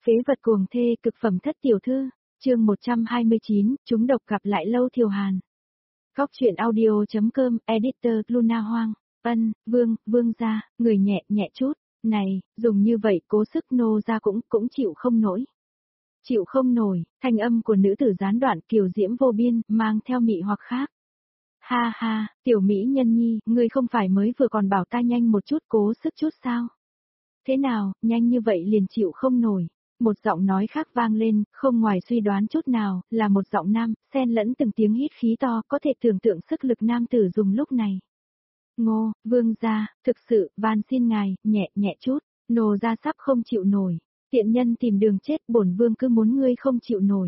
Phế vật cuồng thê cực phẩm thất tiểu thư, chương 129, chúng độc gặp lại Lâu Thiều Hàn. Góc truyện audio.com, editor Luna Hoang, vương gia, người nhẹ nhẹ chút, này, dùng như vậy cố sức nô ra cũng chịu không nổi. Chịu không nổi, thanh âm của nữ tử gián đoạn kiều diễm vô biên, mang theo mị hoặc khác. Ha ha, tiểu mỹ nhân nhi, ngươi không phải mới vừa còn bảo ta nhanh một chút cố sức chút sao? Thế nào, nhanh như vậy liền chịu không nổi. Một giọng nói khác vang lên, không ngoài suy đoán chút nào, là một giọng nam, xen lẫn từng tiếng hít khí to, có thể tưởng tượng sức lực nam tử dùng lúc này. Ngô, vương gia, thực sự, van xin ngài, nhẹ nhẹ chút, nô gia sắp không chịu nổi. Tiện nhân tìm đường chết, bổn vương cứ muốn ngươi không chịu nổi.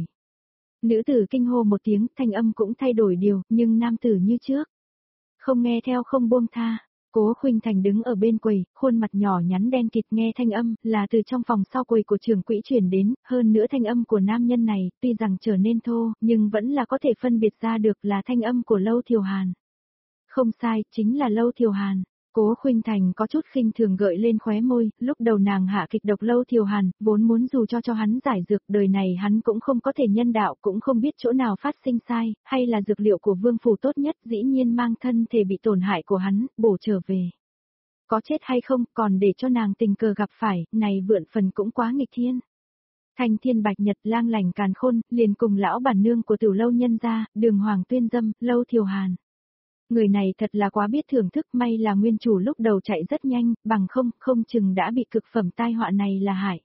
Nữ tử kinh hô một tiếng, thanh âm cũng thay đổi điều, nhưng nam tử như trước. Không nghe theo không buông tha. Cố Khuynh Thành đứng ở bên quầy, khuôn mặt nhỏ nhắn đen kịt nghe thanh âm là từ trong phòng sau quầy của trưởng quỹ truyền đến, hơn nữa thanh âm của nam nhân này, tuy rằng trở nên thô, nhưng vẫn là có thể phân biệt ra được là thanh âm của Lâu Thiều Hàn. Không sai, chính là Lâu Thiều Hàn. Cố Khuynh Thành có chút khinh thường gợi lên khóe môi, lúc đầu nàng hạ kịch độc Lâu Thiều Hàn, vốn muốn dù cho hắn giải dược, đời này hắn cũng không có thể nhân đạo, cũng không biết chỗ nào phát sinh sai, hay là dược liệu của vương phủ tốt nhất, dĩ nhiên mang thân thể bị tổn hại của hắn, bổ trở về. Có chết hay không, còn để cho nàng tình cờ gặp phải, này vượn phần cũng quá nghịch thiên. Thanh Thiên Bạch Nhật lang lành càn khôn, liền cùng lão bản nương của Tử Lâu nhân gia, Đường Hoàng Tuyên Dâm, Lâu Thiều Hàn. Người này thật là quá biết thưởng thức, may là nguyên chủ lúc đầu chạy rất nhanh, bằng không chừng đã bị cực phẩm tai họa này là hại.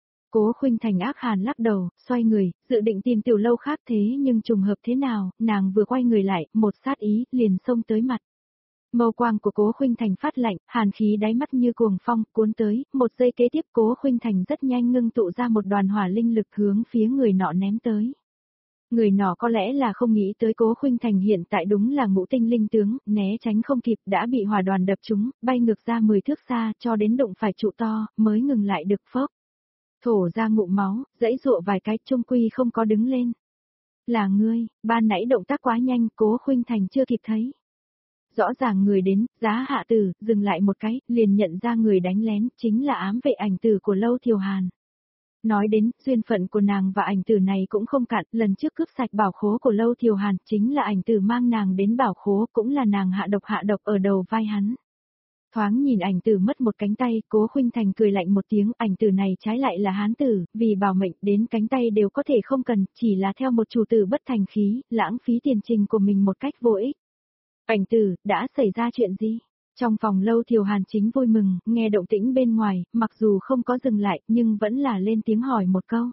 Cố Khuynh Thành ác hàn lắc đầu, xoay người, dự định tìm Tiểu Lâu khác thế nhưng trùng hợp thế nào, nàng vừa quay người lại, một sát ý, liền xông tới mặt. Mâu quang của Cố Khuynh Thành phát lạnh, hàn khí đáy mắt như cuồng phong, cuốn tới, một giây kế tiếp Cố Khuynh Thành rất nhanh ngưng tụ ra một đoàn hỏa linh lực hướng phía người nọ ném tới. Người nọ có lẽ là không nghĩ tới Cố Khuynh Thành hiện tại đúng là ngũ tinh linh tướng, né tránh không kịp đã bị hỏa đoàn đập trúng, bay ngược ra 10 thước xa cho đến đụng phải trụ to, mới ngừng lại được phốc. Thổ ra ngụm máu, dãy dụa vài cái trung quy không có đứng lên. Là ngươi, ban nãy động tác quá nhanh, Cố Khuynh Thành chưa kịp thấy. Rõ ràng người đến, giá hạ tử, dừng lại một cái, liền nhận ra người đánh lén, chính là ám vệ ảnh tử của Lâu Thiều Hàn. Nói đến, duyên phận của nàng và ảnh tử này cũng không cạn, lần trước cướp sạch bảo khố của Lâu Thiều Hàn, chính là ảnh tử mang nàng đến bảo khố, cũng là nàng hạ độc ở đầu vai hắn. Thoáng nhìn ảnh tử mất một cánh tay, Cố Khuynh Thành cười lạnh một tiếng, ảnh tử này trái lại là hán tử, vì bảo mệnh đến cánh tay đều có thể không cần, chỉ là theo một chủ tử bất thành khí, lãng phí tiền trình của mình một cách vô ích. Ảnh tử, đã xảy ra chuyện gì? Trong phòng Lâu Thiều Hàn chính vui mừng, nghe động tĩnh bên ngoài, mặc dù không có dừng lại, nhưng vẫn là lên tiếng hỏi một câu.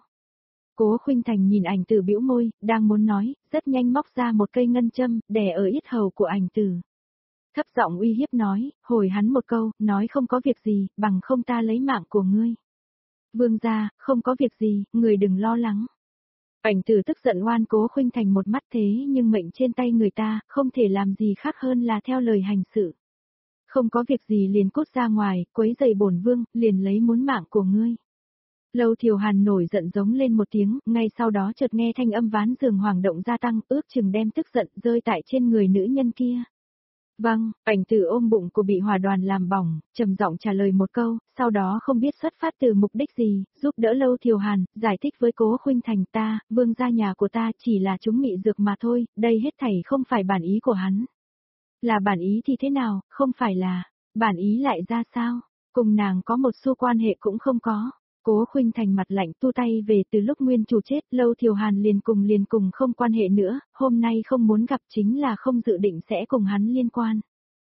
Cố Khuynh Thành nhìn ảnh tử bĩu môi, đang muốn nói, rất nhanh móc ra một cây ngân châm, đè ở yết hầu của ảnh tử. Thấp giọng uy hiếp nói, hồi hắn một câu, nói không có việc gì, bằng không ta lấy mạng của ngươi. Vương gia, không có việc gì, người đừng lo lắng. Ảnh tử tức giận oan Cố Khuynh Thành một mắt thế nhưng mệnh trên tay người ta, không thể làm gì khác hơn là theo lời hành sự. Không có việc gì liền cút ra ngoài, quấy rầy bổn vương, liền lấy muốn mạng của ngươi. Lâu Thiều Hàn nổi giận giống lên một tiếng, ngay sau đó chợt nghe thanh âm ván giường hoàng động gia tăng, ước chừng đem tức giận rơi tại trên người nữ nhân kia. Vâng, ảnh tử ôm bụng của bị hỏa đoàn làm bỏng, trầm giọng trả lời một câu, sau đó không biết xuất phát từ mục đích gì, giúp đỡ Lâu Thiều Hàn, giải thích với Cố Khuynh Thành ta, vương gia nhà của ta chỉ là chúng mị dược mà thôi, đây hết thảy không phải bản ý của hắn. Là bản ý thì thế nào, không phải là, bản ý lại ra sao, cùng nàng có một xu quan hệ cũng không có. Cố Khuynh Thành mặt lạnh tu tay về từ lúc nguyên chủ chết, Lâu Thiều Hàn liền cùng không quan hệ nữa, hôm nay không muốn gặp chính là không dự định sẽ cùng hắn liên quan.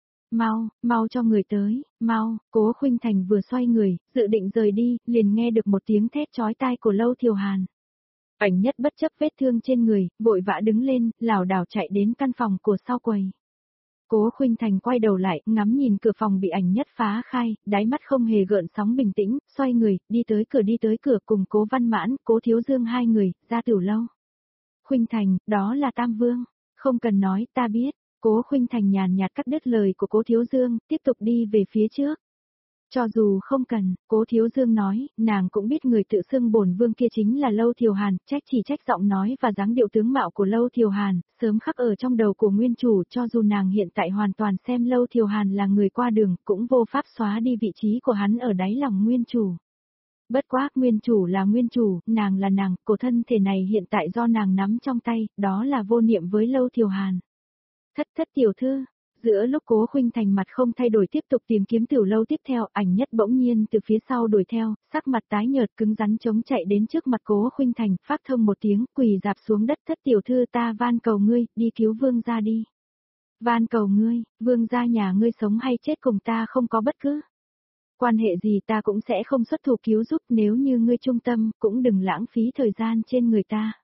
Mau cho người tới, mau, Cố Khuynh Thành vừa xoay người, dự định rời đi, liền nghe được một tiếng thét chói tai của Lâu Thiều Hàn. Ảnh nhất bất chấp vết thương trên người, vội vã đứng lên, lảo đảo chạy đến căn phòng của sau quầy. Cố Khuynh Thành quay đầu lại, ngắm nhìn cửa phòng bị ảnh nhất phá khai, đáy mắt không hề gợn sóng bình tĩnh, xoay người, đi tới cửa cùng Cố Văn Mãn, Cố Thiếu Dương hai người, ra Tiểu Lâu. Khuynh Thành, đó là Tam Vương, không cần nói, ta biết. Cố Khuynh Thành nhàn nhạt cắt đứt lời của Cố Thiếu Dương, tiếp tục đi về phía trước. Cho dù không cần, Cố Thiếu Dương nói, nàng cũng biết người tự xưng bổn vương kia chính là Lâu Thiều Hàn, trách giọng nói và dáng điệu tướng mạo của Lâu Thiều Hàn, sớm khắc ở trong đầu của nguyên chủ, cho dù nàng hiện tại hoàn toàn xem Lâu Thiều Hàn là người qua đường, cũng vô pháp xóa đi vị trí của hắn ở đáy lòng nguyên chủ. Bất quá, nguyên chủ là nguyên chủ, nàng là nàng, cổ thân thể này hiện tại do nàng nắm trong tay, đó là vô niệm với Lâu Thiều Hàn. Thất tiểu thư, giữa lúc Cố Khuynh Thành mặt không thay đổi tiếp tục tìm kiếm tiểu lâu tiếp theo, Ảnh Nhất bỗng nhiên từ phía sau đuổi theo, sắc mặt tái nhợt cứng rắn chống chạy đến trước mặt Cố Khuynh Thành, phát thông một tiếng, quỳ dạp xuống đất. Thất tiểu thư, ta van cầu ngươi, đi cứu vương gia đi. Van cầu ngươi, vương gia nhà ngươi sống hay chết cùng ta không có bất cứ quan hệ gì, ta cũng sẽ không xuất thủ cứu giúp, nếu như ngươi trung tâm, cũng đừng lãng phí thời gian trên người ta.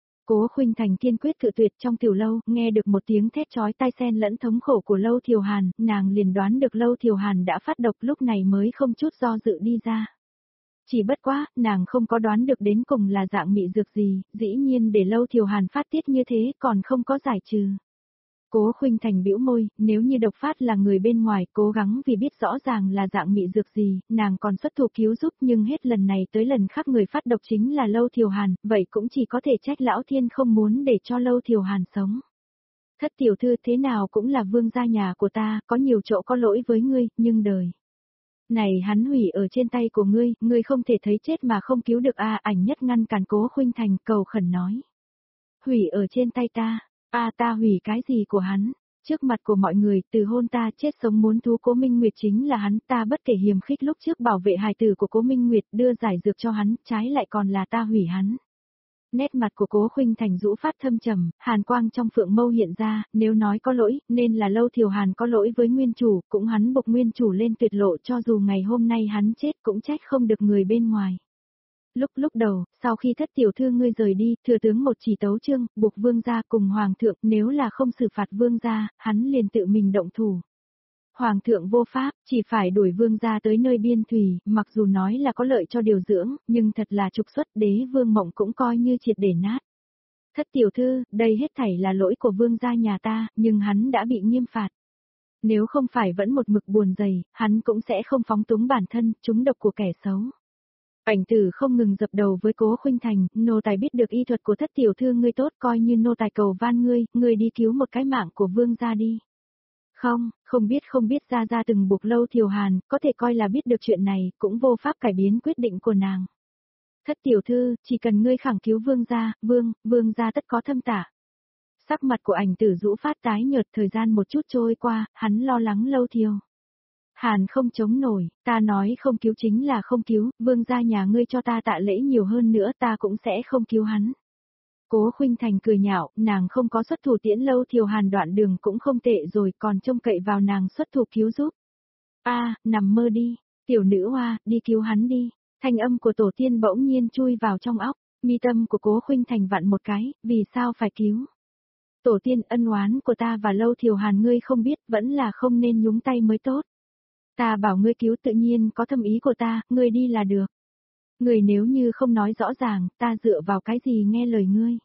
Cố Khuynh Thành kiên quyết cự tuyệt. Trong tiểu lâu, nghe được một tiếng thét chói tai xen lẫn thống khổ của Lâu Thiều Hàn, nàng liền đoán được Lâu Thiều Hàn đã phát độc, lúc này mới không chút do dự đi ra. Chỉ bất quá, nàng không có đoán được đến cùng là dạng mị dược gì, dĩ nhiên để Lâu Thiều Hàn phát tiết như thế còn không có giải trừ. Cố Khuynh Thành bĩu môi, nếu như độc phát là người bên ngoài, cố gắng vì biết rõ ràng là dạng mị dược gì, nàng còn xuất thủ cứu giúp, nhưng hết lần này tới lần khác người phát độc chính là Lâu Thiều Hàn, vậy cũng chỉ có thể trách lão thiên không muốn để cho Lâu Thiều Hàn sống. Thất tiểu thư, thế nào cũng là vương gia nhà của ta, có nhiều chỗ có lỗi với ngươi, nhưng đời này hắn hủy ở trên tay của ngươi không thể thấy chết mà không cứu được a. Ảnh Nhất ngăn cản Cố Khuynh Thành, cầu khẩn nói. Hủy ở trên tay ta. Ta hủy cái gì của hắn? Trước mặt của mọi người, từ hôn ta chết sống muốn thú Cố Minh Nguyệt chính là hắn, ta bất kể hiềm khích lúc trước bảo vệ hài tử của Cố Minh Nguyệt, đưa giải dược cho hắn, trái lại còn là ta hủy hắn. Nét mặt của Cố Khuynh Thành rũ phát thâm trầm, hàn quang trong phượng mâu hiện ra, nếu nói có lỗi, nên là Lâu Thiều Hàn có lỗi với nguyên chủ, cũng hắn buộc nguyên chủ lên tuyệt lộ, cho dù ngày hôm nay hắn chết cũng trách không được người bên ngoài. Lúc đầu, sau khi thất tiểu thư ngươi rời đi, thừa tướng một chỉ tấu chương, buộc vương gia cùng hoàng thượng, nếu là không xử phạt vương gia, hắn liền tự mình động thủ. Hoàng thượng vô pháp, chỉ phải đuổi vương gia tới nơi biên thủy, mặc dù nói là có lợi cho điều dưỡng, nhưng thật là trục xuất, đế vương mộng cũng coi như triệt để nát. Thất tiểu thư, đây hết thảy là lỗi của vương gia nhà ta, nhưng hắn đã bị nghiêm phạt. Nếu không phải vẫn một mực buồn dày, hắn cũng sẽ không phóng túng bản thân, trúng độc của kẻ xấu. Ảnh Tử không ngừng dập đầu với Cố Khuynh Thành, nô tài biết được y thuật của thất tiểu thư ngươi tốt, coi như nô tài cầu van ngươi đi cứu một cái mạng của vương gia đi. Không biết gia từng buộc Lâu Thiều Hàn, có thể coi là biết được chuyện này, cũng vô pháp cải biến quyết định của nàng. Thất tiểu thư, chỉ cần ngươi khẳng cứu vương gia, vương gia tất có thâm tả. Sắc mặt của Ảnh Tử rũ phát tái nhợt, thời gian một chút trôi qua, hắn lo lắng Lâu Thiều Hàn không chống nổi, ta nói không cứu chính là không cứu, vương gia nhà ngươi cho ta tạ lễ nhiều hơn nữa ta cũng sẽ không cứu hắn. Cố Khuynh Thành cười nhạo, nàng không có xuất thủ tiễn Lâu Thiều Hàn đoạn đường cũng không tệ rồi, còn trông cậy vào nàng xuất thủ cứu giúp. Nằm mơ đi, tiểu nữ hoa, đi cứu hắn đi. Thanh âm của tổ tiên bỗng nhiên chui vào trong óc, mi tâm của Cố Khuynh Thành vặn một cái, vì sao phải cứu? Tổ tiên, ân oán của ta và Lâu Thiều Hàn ngươi không biết, vẫn là không nên nhúng tay mới tốt. Ta bảo ngươi cứu tự nhiên có thâm ý của ta, ngươi đi là được. Ngươi nếu như không nói rõ ràng, ta dựa vào cái gì nghe lời ngươi.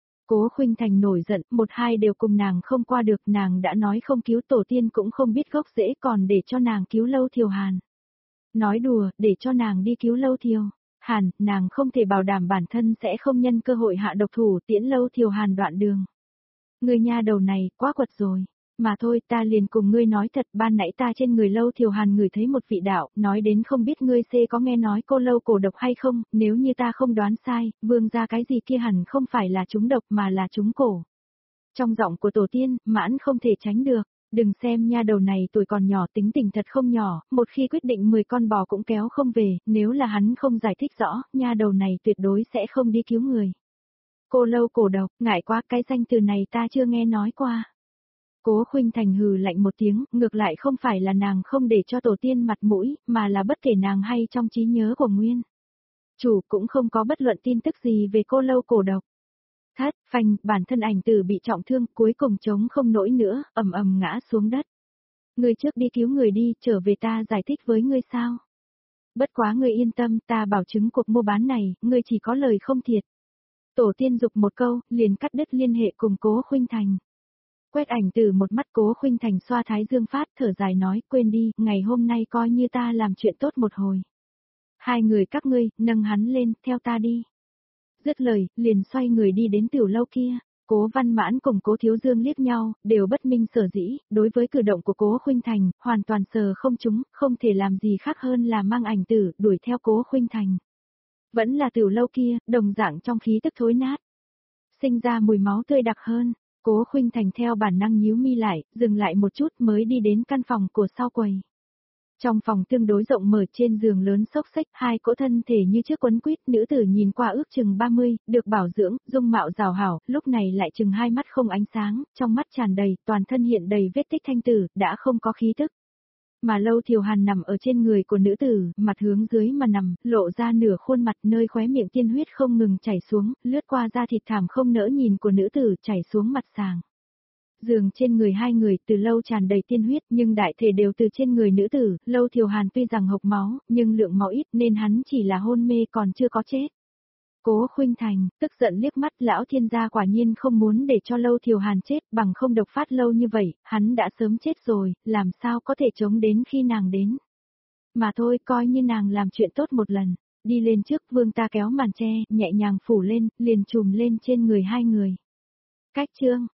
Cố Khuynh Thành nổi giận, một hai đều cùng nàng không qua được, nàng đã nói không cứu tổ tiên cũng không biết gốc rễ còn để cho nàng cứu Lâu Thiều Hàn. Nói đùa, để cho nàng đi cứu Lâu Thiều Hàn, nàng không thể bảo đảm bản thân sẽ không nhân cơ hội hạ độc thủ tiễn Lâu Thiều Hàn đoạn đường. Ngươi nha đầu này, quá quật rồi. Mà thôi, ta liền cùng ngươi nói thật, ban nãy ta trên người Lâu Thiều Hàn ngửi thấy một vị đạo, nói đến không biết ngươi có nghe nói cô Lâu cổ độc hay không, nếu như ta không đoán sai, vương gia cái gì kia hẳn không phải là trúng độc mà là trúng cổ. Trong giọng của tổ tiên, mãn không thể tránh được, đừng xem nha đầu này tuổi còn nhỏ tính tình thật không nhỏ, một khi quyết định 10 con bò cũng kéo không về, nếu là hắn không giải thích rõ, nha đầu này tuyệt đối sẽ không đi cứu người. Cô Lâu cổ độc, ngại quá, cái danh từ này ta chưa nghe nói qua. Cố Khuynh Thành hừ lạnh một tiếng, ngược lại không phải là nàng không để cho tổ tiên mặt mũi, mà là bất kể nàng hay trong trí nhớ của Nguyên chủ cũng không có bất luận tin tức gì về cô Lâu cổ độc. Phanh, bản thân Ảnh Tử bị trọng thương, cuối cùng chống không nổi nữa, ầm ầm ngã xuống đất. Ngươi trước đi cứu người đi, trở về ta giải thích với ngươi sao. Bất quá ngươi yên tâm, ta bảo chứng cuộc mua bán này, ngươi chỉ có lời không thiệt. Tổ tiên dục một câu, liền cắt đứt liên hệ cùng Cố Khuynh Thành. Quét Ảnh Tử một mắt, Cố Khuynh Thành xoa thái dương phát, thở dài nói, quên đi, ngày hôm nay coi như ta làm chuyện tốt một hồi. Hai người các ngươi, nâng hắn lên, theo ta đi. Dứt lời, liền xoay người đi đến tiểu lâu kia. Cố Văn Mãn cùng Cố Thiếu Dương liếc nhau, đều bất minh sở dĩ, đối với cử động của Cố Khuynh Thành, hoàn toàn sờ không trúng, không thể làm gì khác hơn là mang Ảnh Tử, đuổi theo Cố Khuynh Thành. Vẫn là tiểu lâu kia, đồng dạng trong khí tức thối nát. Sinh ra mùi máu tươi đặc hơn. Cố Khuynh Thành theo bản năng nhíu mi lại, dừng lại một chút mới đi đến căn phòng của sau quầy. Trong phòng tương đối rộng mở, trên giường lớn xốc xếch, hai cỗ thân thể như chiếc quấn quýt, nữ tử nhìn qua ước chừng 30, được bảo dưỡng, dung mạo rào hảo, lúc này lại chừng hai mắt không ánh sáng, trong mắt tràn đầy, toàn thân hiện đầy vết tích thanh tử, đã không có khí tức. Mà Lâu Thiều Hàn nằm ở trên người của nữ tử, mặt hướng dưới mà nằm, lộ ra nửa khuôn mặt nơi khóe miệng tiên huyết không ngừng chảy xuống, lướt qua da thịt thảm không nỡ nhìn của nữ tử chảy xuống mặt sàng. Giường trên người hai người từ lâu tràn đầy tiên huyết nhưng đại thể đều từ trên người nữ tử, Lâu Thiều Hàn tuy rằng hộc máu, nhưng lượng máu ít nên hắn chỉ là hôn mê còn chưa có chết. Cố Khuynh Thành, tức giận liếc mắt, lão thiên gia quả nhiên không muốn để cho Lâu Thiều Hàn chết, bằng không độc phát lâu như vậy, hắn đã sớm chết rồi, làm sao có thể chống đến khi nàng đến. Mà thôi, coi như nàng làm chuyện tốt một lần, đi lên trước, vương ta kéo màn che, nhẹ nhàng phủ lên, liền trùm lên trên người hai người. Cách chương